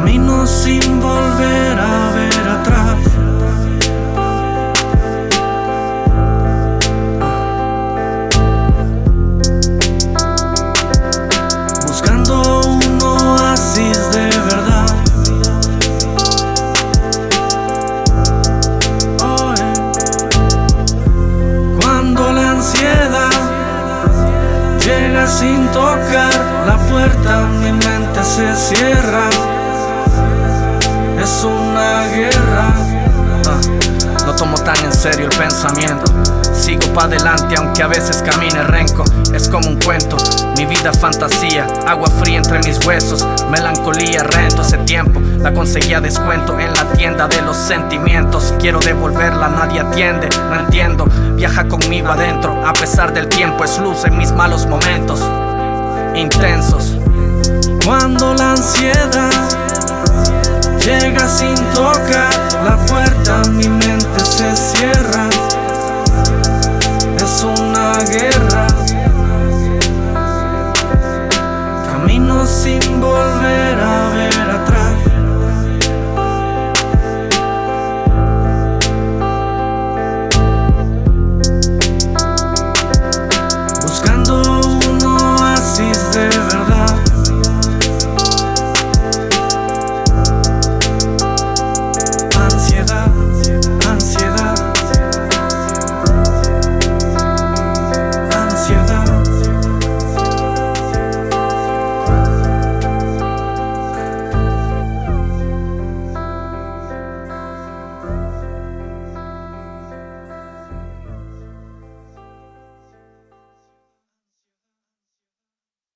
Camino sin volver a ver atrás. Buscando un oasis de verdad. Cuando la ansiedad llega sin tocar la puerta, mi mente se cierra. Es una guerra. No tomo tan en serio el pensamiento. Sigo pa' adelante aunque a veces camine renco. Es como un cuento, mi vida fantasía. Agua fría entre mis huesos, melancolía. Rento ese tiempo, la conseguí a descuento en la tienda de los sentimientos. Quiero devolverla, nadie atiende, no entiendo. Viaja conmigo adentro, a pesar del tiempo. Es luz en mis malos momentos intensos. Cuando la ansiedad